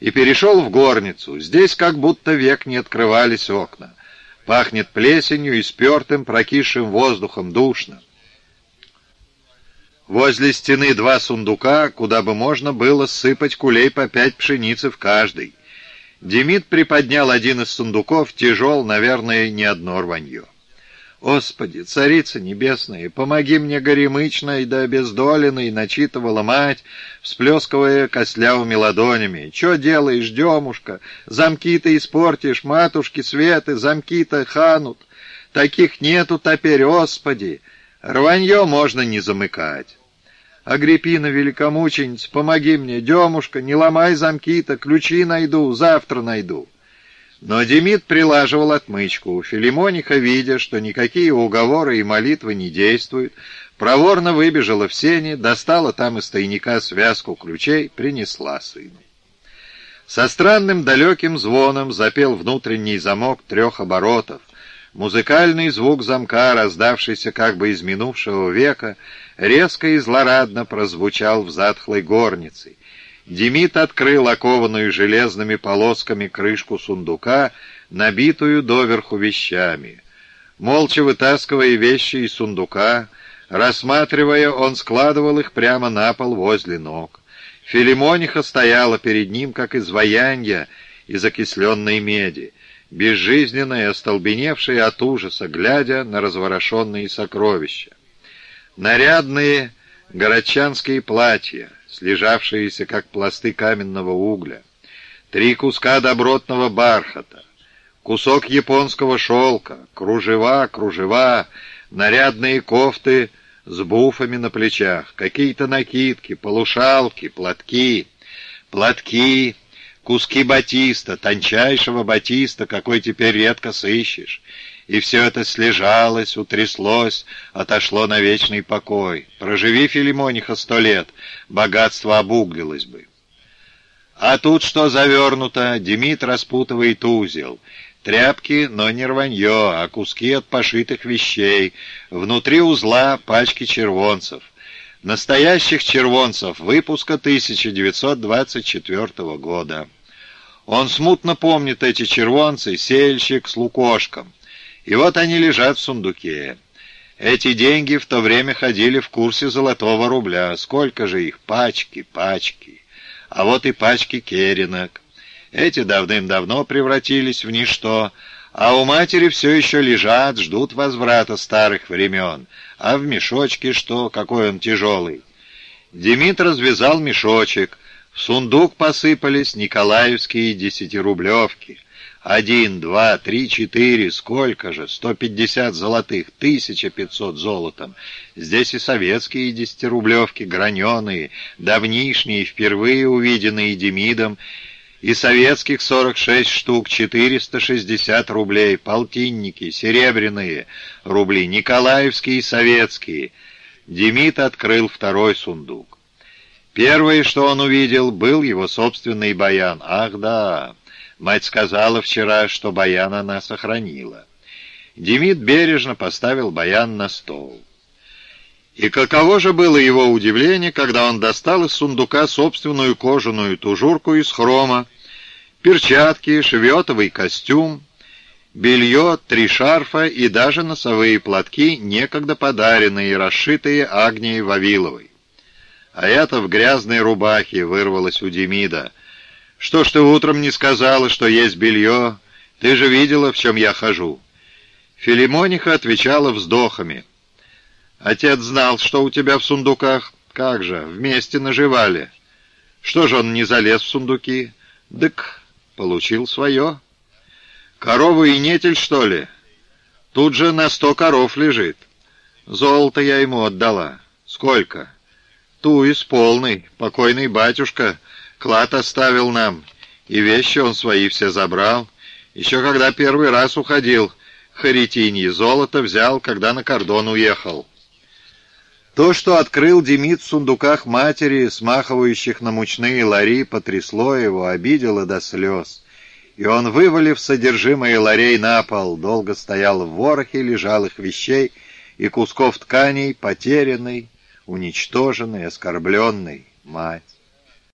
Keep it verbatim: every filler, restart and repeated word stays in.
и перешел в горницу. Здесь как будто век не открывались окна. Пахнет плесенью и спертым, прокисшим воздухом, душно. Возле стены два сундука, куда бы можно было сыпать кулей по пять пшеницы в каждый. Демид приподнял один из сундуков, тяжел, наверное, не одно рванье. «Господи, царица небесная, помоги мне горемычной да обездоленной!» — начитывала мать, всплескивая костлявыми ладонями. «Чё делаешь, демушка? Замки-то испортишь, матушки Светы, замки-то ханут. Таких нету теперь, Господи! Рванье можно не замыкать. Агриппина, великомученица, помоги мне, демушка, не ломай замки-то, ключи найду, завтра найду». Но Демид прилаживал отмычку. Филимониха, видя, что никакие уговоры и молитвы не действуют, проворно выбежала в сени, достала там из тайника связку ключей, принесла сыну. Со странным далеким звоном запел внутренний замок трех оборотов. Музыкальный звук замка, раздавшийся как бы из минувшего века, резко и злорадно прозвучал в затхлой горнице. Демид открыл окованную железными полосками крышку сундука, набитую доверху вещами. Молча вытаскивая вещи из сундука, рассматривая, он складывал их прямо на пол возле ног. Филимониха стояла перед ним, как изваянье из окисленной меди, безжизненная, остолбеневшая от ужаса, глядя на разворошенные сокровища. Нарядные городчанские платья, слежавшиеся, как пласты каменного угля, три куска добротного бархата, кусок японского шелка, кружева, кружева, нарядные кофты с буфами на плечах, какие-то накидки, полушалки, платки, платки, куски батиста, тончайшего батиста, какой теперь редко сыщешь. И все это слежалось, утряслось, отошло на вечный покой. Проживи, Филимониха, сто лет, богатство обуглилось бы. А тут что завернуто? Демид распутывает узел. Тряпки, но не рванье, а куски от пошитых вещей. Внутри узла пачки червонцев. Настоящих червонцев выпуска тысяча девятьсот двадцать четвёртого года. Он смутно помнит эти червонцы, сельщик с лукошком. И вот они лежат в сундуке. Эти деньги в то время ходили в курсе золотого рубля. Сколько же их? Пачки, пачки. А вот и пачки керенок. Эти давным-давно превратились в ничто, а у матери все еще лежат, ждут возврата старых времен. А в мешочке что? Какой он тяжелый. Демид развязал мешочек. В сундук посыпались николаевские десятирублевки. Один, два, три, четыре, сколько же? Сто пятьдесят золотых, тысяча пятьсот золотом. Здесь и советские десятирублевки, граненые, давнишние, впервые увиденные Демидом, и советских сорок шесть штук, четыреста шестьдесят рублей, полтинники, серебряные рубли, николаевские и советские. Демид открыл второй сундук. Первое, что он увидел, был его собственный баян. Ах да! Мать сказала вчера, что баян она сохранила. Демид бережно поставил баян на стол. И каково же было его удивление, когда он достал из сундука собственную кожаную тужурку из хрома, перчатки, шевиотовый костюм, белье, три шарфа и даже носовые платки, некогда подаренные и расшитые Агнией Вавиловой. А это в грязной рубахе вырвалось у Демида. «Что ж ты утром не сказала, что есть белье? Ты же видела, в чем я хожу». Филимониха отвечала вздохами. «Отец знал, что у тебя в сундуках. Как же, вместе наживали. Что же он не залез в сундуки? Дык, получил свое. Корову и нетель, что ли? Тут же на сто коров лежит. Золото я ему отдала. Сколько? Ту из полной. Покойный батюшка клад оставил нам, и вещи он свои все забрал. Еще когда первый раз уходил, Харитинье золото взял, когда на кордон уехал». То, что открыл Демид в сундуках матери, смахивающих на мучные лари, потрясло его, обидело до слез. И он, вывалив содержимое ларей на пол, долго стоял в ворохе лежалых вещей и кусков тканей, потерянной, уничтоженной, оскорбленной мать.